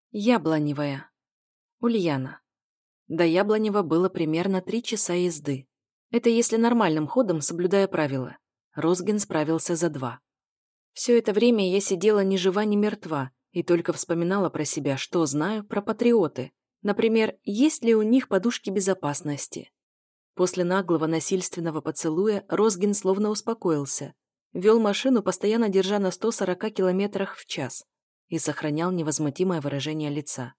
Яблоневая. Ульяна. До Яблонева было примерно 3 часа езды. Это если нормальным ходом, соблюдая правила. Розгин справился за 2. Все это время я сидела ни жива, ни мертва и только вспоминала про себя, что знаю про патриоты. Например, есть ли у них подушки безопасности. После наглого насильственного поцелуя Розгин словно успокоился. Вел машину, постоянно держа на 140 километрах в час. И сохранял невозмутимое выражение лица.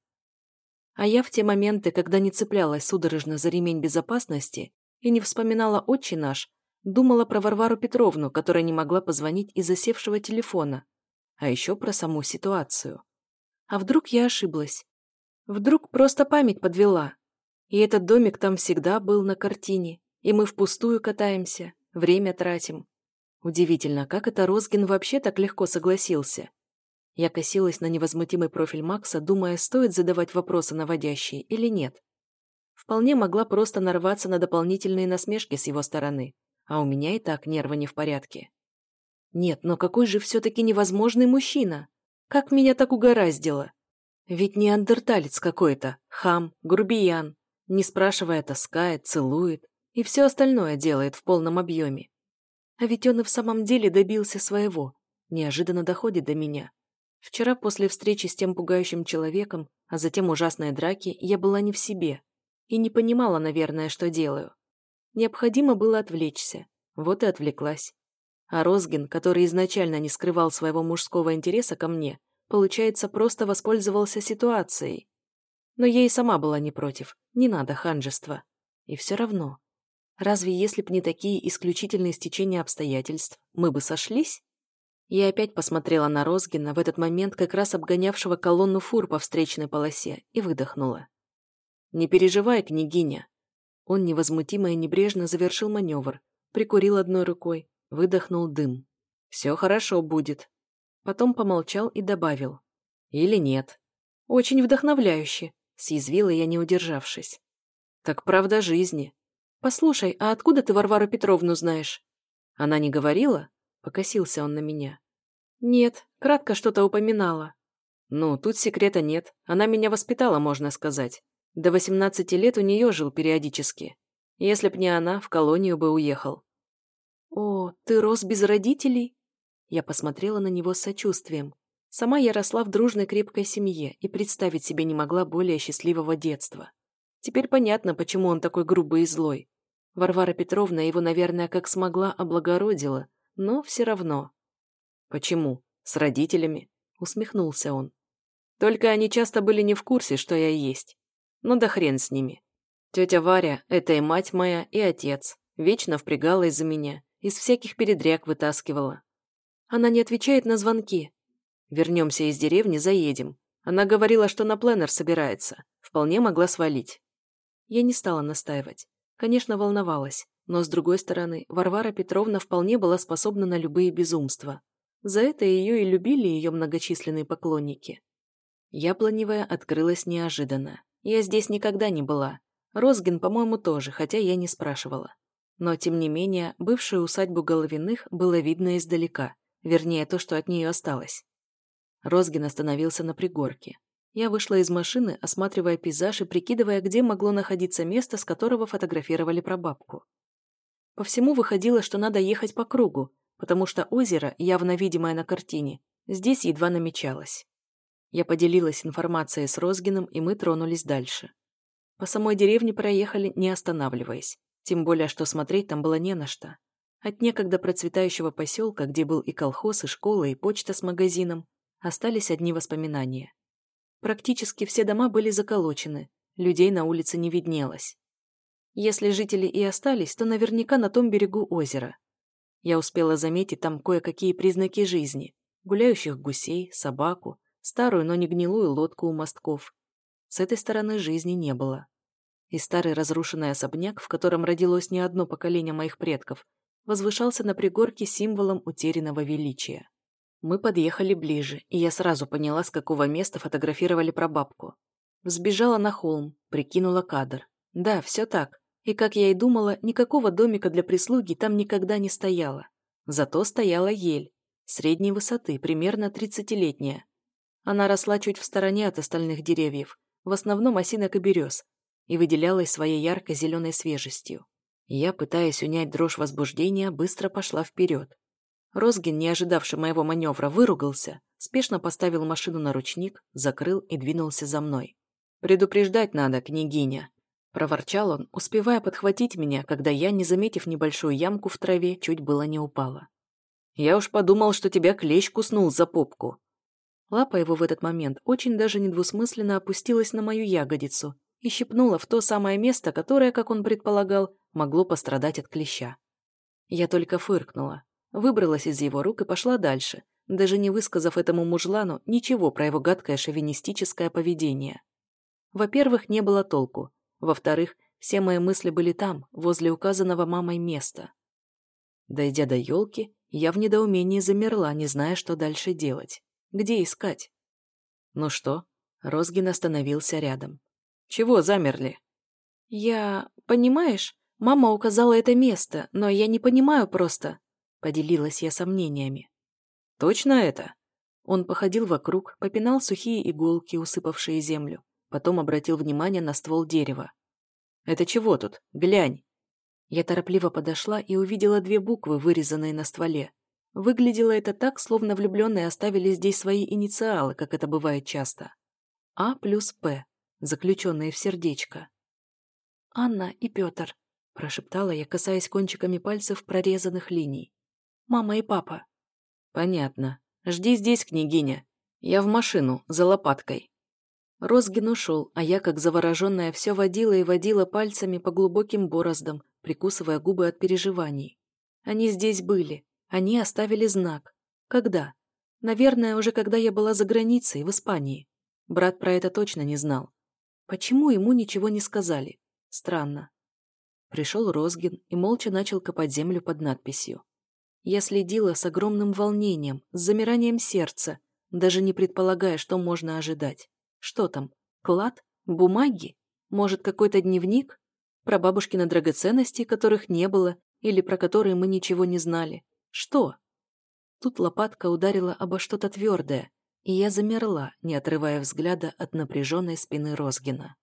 А я в те моменты, когда не цеплялась судорожно за ремень безопасности и не вспоминала «Отче наш», думала про Варвару Петровну, которая не могла позвонить из-за севшего телефона, а еще про саму ситуацию. А вдруг я ошиблась? Вдруг просто память подвела? И этот домик там всегда был на картине, и мы впустую катаемся, время тратим. Удивительно, как это Розгин вообще так легко согласился. Я косилась на невозмутимый профиль Макса, думая, стоит задавать вопросы наводящие или нет. Вполне могла просто нарваться на дополнительные насмешки с его стороны, а у меня и так нервы не в порядке. Нет, но какой же все-таки невозможный мужчина? Как меня так угораздило? Ведь неандерталец какой-то, хам, грубиян, не спрашивая, таскает, целует и все остальное делает в полном объеме. А ведь он и в самом деле добился своего, неожиданно доходит до меня. Вчера после встречи с тем пугающим человеком, а затем ужасной драки, я была не в себе и не понимала, наверное, что делаю. Необходимо было отвлечься, вот и отвлеклась. А Розгин, который изначально не скрывал своего мужского интереса ко мне, получается, просто воспользовался ситуацией. Но я и сама была не против, не надо ханжества. И все равно. Разве если б не такие исключительные стечения обстоятельств, мы бы сошлись? Я опять посмотрела на Розгина, в этот момент как раз обгонявшего колонну фур по встречной полосе, и выдохнула. «Не переживай, княгиня». Он невозмутимо и небрежно завершил маневр, прикурил одной рукой, выдохнул дым. «Все хорошо будет». Потом помолчал и добавил. «Или нет». «Очень вдохновляюще», — съязвила я, не удержавшись. «Так правда жизни». «Послушай, а откуда ты Варвару Петровну знаешь?» «Она не говорила?» — покосился он на меня. «Нет, кратко что-то упоминала». «Ну, тут секрета нет. Она меня воспитала, можно сказать. До 18 лет у нее жил периодически. Если б не она, в колонию бы уехал». «О, ты рос без родителей?» Я посмотрела на него с сочувствием. Сама я росла в дружной крепкой семье и представить себе не могла более счастливого детства. Теперь понятно, почему он такой грубый и злой. Варвара Петровна его, наверное, как смогла облагородила, но все равно. «Почему? С родителями?» — усмехнулся он. «Только они часто были не в курсе, что я есть. Ну да хрен с ними. Тетя Варя — это и мать моя, и отец. Вечно впрягала из-за меня, из всяких передряг вытаскивала. Она не отвечает на звонки. Вернемся из деревни, заедем. Она говорила, что на пленэр собирается. Вполне могла свалить». Я не стала настаивать. Конечно, волновалась, но, с другой стороны, Варвара Петровна вполне была способна на любые безумства. За это ее и любили ее многочисленные поклонники. Яблоневая открылась неожиданно. Я здесь никогда не была. Розгин, по-моему, тоже, хотя я не спрашивала. Но, тем не менее, бывшую усадьбу Головиных было видно издалека, вернее, то, что от нее осталось. Розгин остановился на пригорке. Я вышла из машины, осматривая пейзаж и прикидывая, где могло находиться место, с которого фотографировали прабабку. По всему выходило, что надо ехать по кругу, потому что озеро, явно видимое на картине, здесь едва намечалось. Я поделилась информацией с Розгиным, и мы тронулись дальше. По самой деревне проехали, не останавливаясь, тем более, что смотреть там было не на что. От некогда процветающего поселка, где был и колхоз, и школа, и почта с магазином, остались одни воспоминания. Практически все дома были заколочены, людей на улице не виднелось. Если жители и остались, то наверняка на том берегу озера. Я успела заметить там кое-какие признаки жизни: гуляющих гусей, собаку, старую, но не гнилую лодку у мостков. С этой стороны жизни не было. И старый разрушенный особняк, в котором родилось не одно поколение моих предков, возвышался на пригорке символом утерянного величия. Мы подъехали ближе, и я сразу поняла, с какого места фотографировали прабабку. Взбежала на холм, прикинула кадр. Да, все так. И, как я и думала, никакого домика для прислуги там никогда не стояло. Зато стояла ель, средней высоты, примерно 30-летняя. Она росла чуть в стороне от остальных деревьев, в основном осинок и берез, и выделялась своей ярко-зеленой свежестью. Я, пытаясь унять дрожь возбуждения, быстро пошла вперед. Розгин, не ожидавший моего маневра, выругался, спешно поставил машину на ручник, закрыл и двинулся за мной. «Предупреждать надо, княгиня!» – проворчал он, успевая подхватить меня, когда я, не заметив небольшую ямку в траве, чуть было не упала. «Я уж подумал, что тебя клещ куснул за попку». Лапа его в этот момент очень даже недвусмысленно опустилась на мою ягодицу и щипнула в то самое место, которое, как он предполагал, могло пострадать от клеща. Я только фыркнула, выбралась из его рук и пошла дальше, даже не высказав этому мужлану ничего про его гадкое шовинистическое поведение. Во-первых, не было толку. Во-вторых, все мои мысли были там, возле указанного мамой места. Дойдя до елки, я в недоумении замерла, не зная, что дальше делать. Где искать? Ну что? Розгин остановился рядом. Чего замерли? Понимаешь, мама указала это место, но я не понимаю просто. Поделилась я сомнениями. Точно это? Он походил вокруг, попинал сухие иголки, усыпавшие землю. Потом обратил внимание на ствол дерева. «Это чего тут? Глянь!» Я торопливо подошла и увидела 2 буквы, вырезанные на стволе. Выглядело это так, словно влюбленные оставили здесь свои инициалы, как это бывает часто. А плюс П, заключенные в сердечко. «Анна и Петр», – прошептала я, касаясь кончиками пальцев прорезанных линий. «Мама и папа». «Понятно. Жди здесь, княгиня. Я в машину, за лопаткой». Розгин ушел, а я, как завороженная, все водила и водила пальцами по глубоким бороздам, прикусывая губы от переживаний. Они здесь были. Они оставили знак. Когда? Наверное, уже когда я была за границей, в Испании. Брат про это точно не знал. Почему ему ничего не сказали? Странно. Пришел Розгин и молча начал копать землю под надписью. Я следила с огромным волнением, с замиранием сердца, даже не предполагая, что можно ожидать. Что там? Клад? Бумаги? Может, какой-то дневник? Про бабушкины драгоценности, которых не было, или про которые мы ничего не знали? Что? Тут лопатка ударила обо что-то твердое, и я замерла, не отрывая взгляда от напряженной спины Розгина.